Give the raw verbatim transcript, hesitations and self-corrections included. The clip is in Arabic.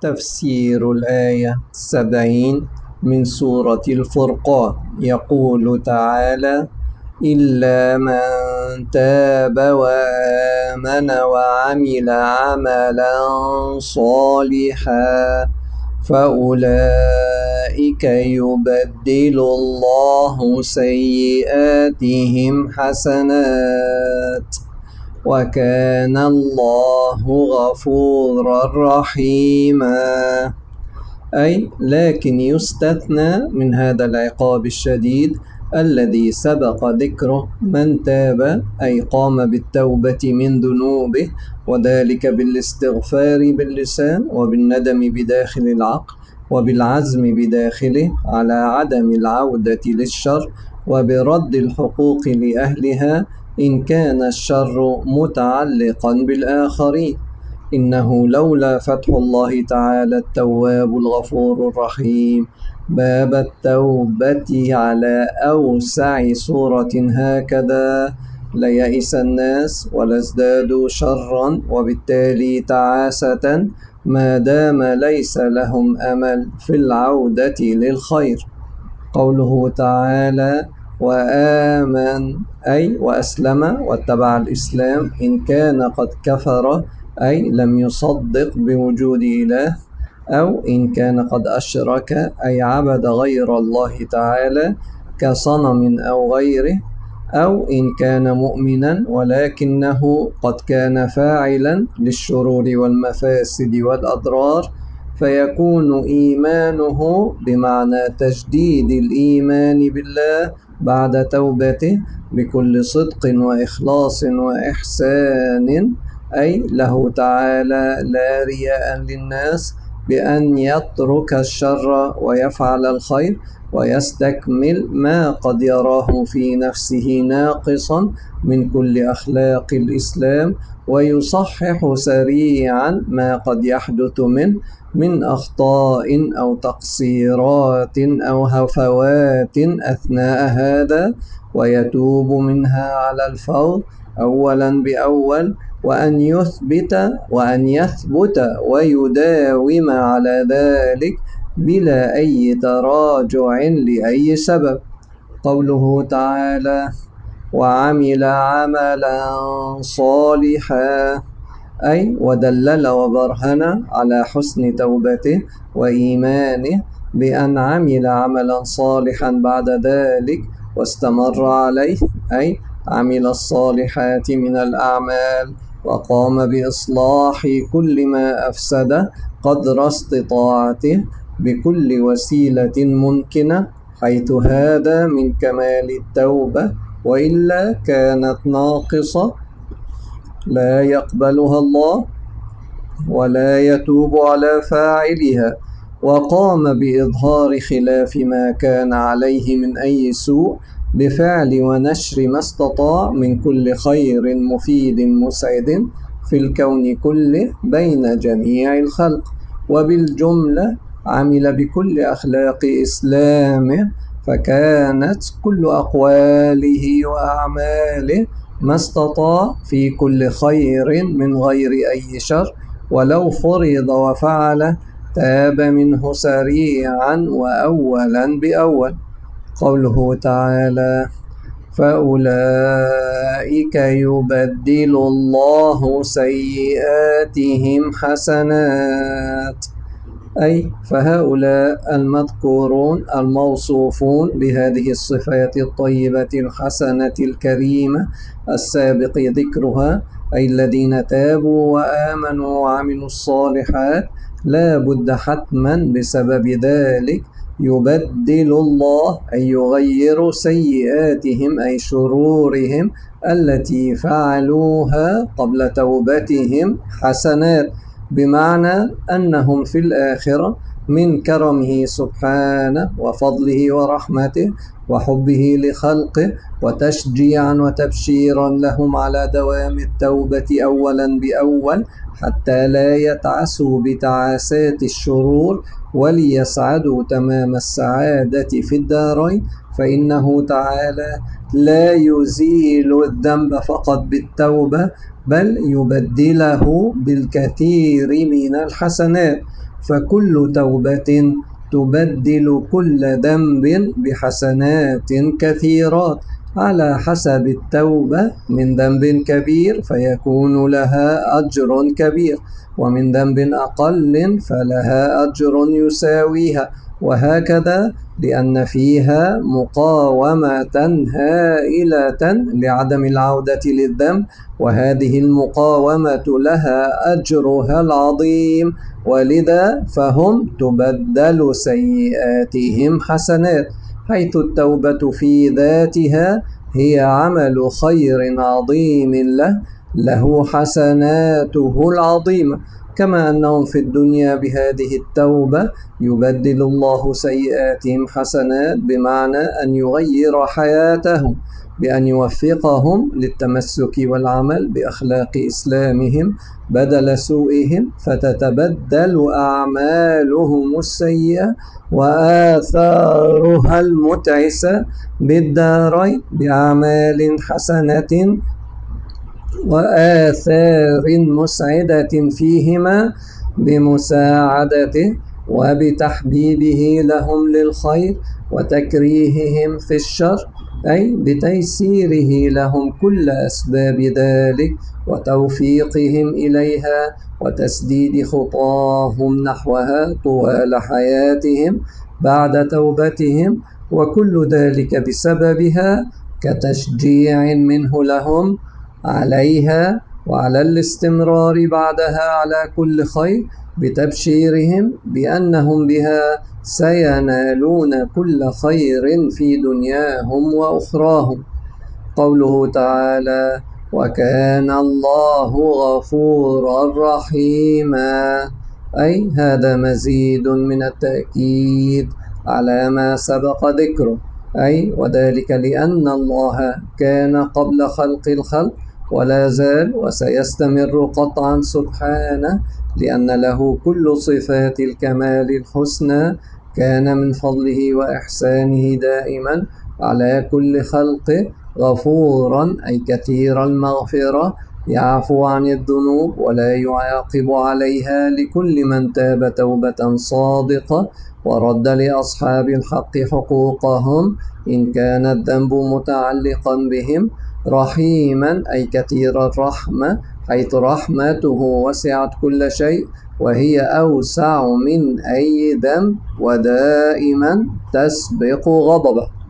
تفسير الآية سبعين من سورة الفرقان. يقول تعالى: إلا من تاب وآمن وعمل عملا صالحا فأولئك يبدل الله سيئاتهم حسنات وكان الله غفورا رحيما. أي لكن يستثنى من هذا العقاب الشديد الذي سبق ذكره من تاب، أي قام بالتوبة من ذنوبه، وذلك بالاستغفار باللسان وبالندم بداخل العقل وبالعزم بداخله على عدم العودة للشر وبرد الحقوق لأهلها إن كان الشر متعلقا بالآخرين. إنه لولا فتح الله تعالى التواب الغفور الرحيم باب التوبة على أوسع صورة هكذا ليئس الناس ولازدادوا شرا وبالتالي تعاسة ما دام ليس لهم أمل في العودة للخير. قوله تعالى: وآمن أي وأسلم واتبع الإسلام إن كان قد كفر أي لم يصدق بوجود إله، أو إن كان قد أشرك أي عبد غير الله تعالى كصنم أو غيره، أو إن كان مؤمنا ولكنه قد كان فاعلا للشرور والمفاسد والأضرار، فيكون إيمانه بمعنى تجديد الإيمان بالله بعد توبته بكل صدق وإخلاص وإحسان، أي له تعالى لا رياء للناس، بأن يترك الشر ويفعل الخير ويستكمل ما قد يراه في نفسه ناقصا من كل أخلاق الإسلام، ويصحح سريعا ما قد يحدث منه من أخطاء أو تقصيرات أو هفوات أثناء هذا، ويتوب منها على الفور أولا بأول، وأن يثبت وأن يثبت ويداوم على ذلك بلا أي تراجع لأي سبب. قوله تعالى: وعمل عملا صالحا أي ودلل وبرهن على حسن توبته وإيمانه بأن عمل عملا صالحا بعد ذلك واستمر عليه، أي عمل الصالحات من الأعمال وقام بإصلاح كل ما أفسد قدر استطاعته بكل وسيلة ممكنة، حيث هذا من كمال التوبة، وإلا كانت ناقصة لا يقبلها الله ولا يتوب على فاعلها، وقام بإظهار خلاف ما كان عليه من أي سوء بفعل ونشر ما استطاع من كل خير مفيد مسعد في الكون كله بين جميع الخلق، وبالجملة عمل بكل أخلاق إسلامه، فكانت كل أقواله وأعماله ما استطاع في كل خير من غير أي شر، ولو فرض وفعل تاب منه سريعا وأولا بأول. قوله تعالى: فأولئك يبدل الله سيئاتهم حسنات، أي فهؤلاء المذكورون الموصوفون بهذه الصفات الطيبة الحسنة الكريمة السابق ذكرها، أي الذين تابوا وآمنوا وعملوا الصالحات، لا بد حتما بسبب ذلك يبدل الله أي يغير سيئاتهم أي شرورهم التي فعلوها قبل توبتهم حسنات، بمعنى أنهم في الآخرة من كرمه سبحانه وفضله ورحمته وحبه لخلقه وتشجيعا وتبشيرا لهم على دوام التوبة أولا بأول، حتى لا يتعسوا بتعاسات الشرور وليسعدوا تمام السعادة في الدارين، فإنه تعالى لا يزيل الذنب فقط بالتوبة، بل يبدله بالكثير من الحسنات، فكل توبة تبدل كل ذنب بحسنات كثيرات على حسب التوبة. من ذنب كبير فيكون لها أجر كبير، ومن ذنب أقل فلها أجر يساويها، وهكذا، لأن فيها مقاومة هائلة لعدم العودة للذنب، وهذه المقاومة لها أجرها العظيم، ولذا فهم تبدل سيئاتهم حسنات، حيث التوبة في ذاتها هي عمل خير عظيم له له حسناته العظيمة، كما أنهم في الدنيا بهذه التوبة يبدل الله سيئاتهم حسنات، بمعنى أن يغير حياتهم بأن يوفقهم للتمسك والعمل بأخلاق إسلامهم بدل سوءهم، فتتبدل أعمالهم السيئة وآثارها المتعسة بالدارين بأعمال حسنة وآثار مسعدة فيهما بمساعدته وبتحبيبه لهم للخير وتكريههم في الشر، أي بتيسيره لهم كل أسباب ذلك وتوفيقهم إليها وتسديد خطاهم نحوها طوال حياتهم بعد توبتهم، وكل ذلك بسببها كتشجيع منه لهم عليها وعلى الاستمرار بعدها على كل خير، بتبشيرهم بأنهم بها سينالون كل خير في دنياهم وأخراهم. قوله تعالى: وكان الله غفورا رحيما، أي هذا مزيد من التأكيد على ما سبق ذكره، أي وذلك لأن الله كان قبل خلق الخلق ولا زال وسيستمر قطعا سبحانه، لأن له كل صفات الكمال الحسنى، كان من فضله وإحسانه دائما على كل خلقه غفورا، أي كثير المغفرة، يعفو عن الذنوب ولا يعاقب عليها لكل من تاب توبة صادقة ورد لأصحاب الحق حقوقهم إن كان الذنب متعلقا بهم. رحيما أي كثير الرحمة، حيث رحمته وسعت كل شيء وهي أوسع من أي ذنب ودائما تسبق غضبه.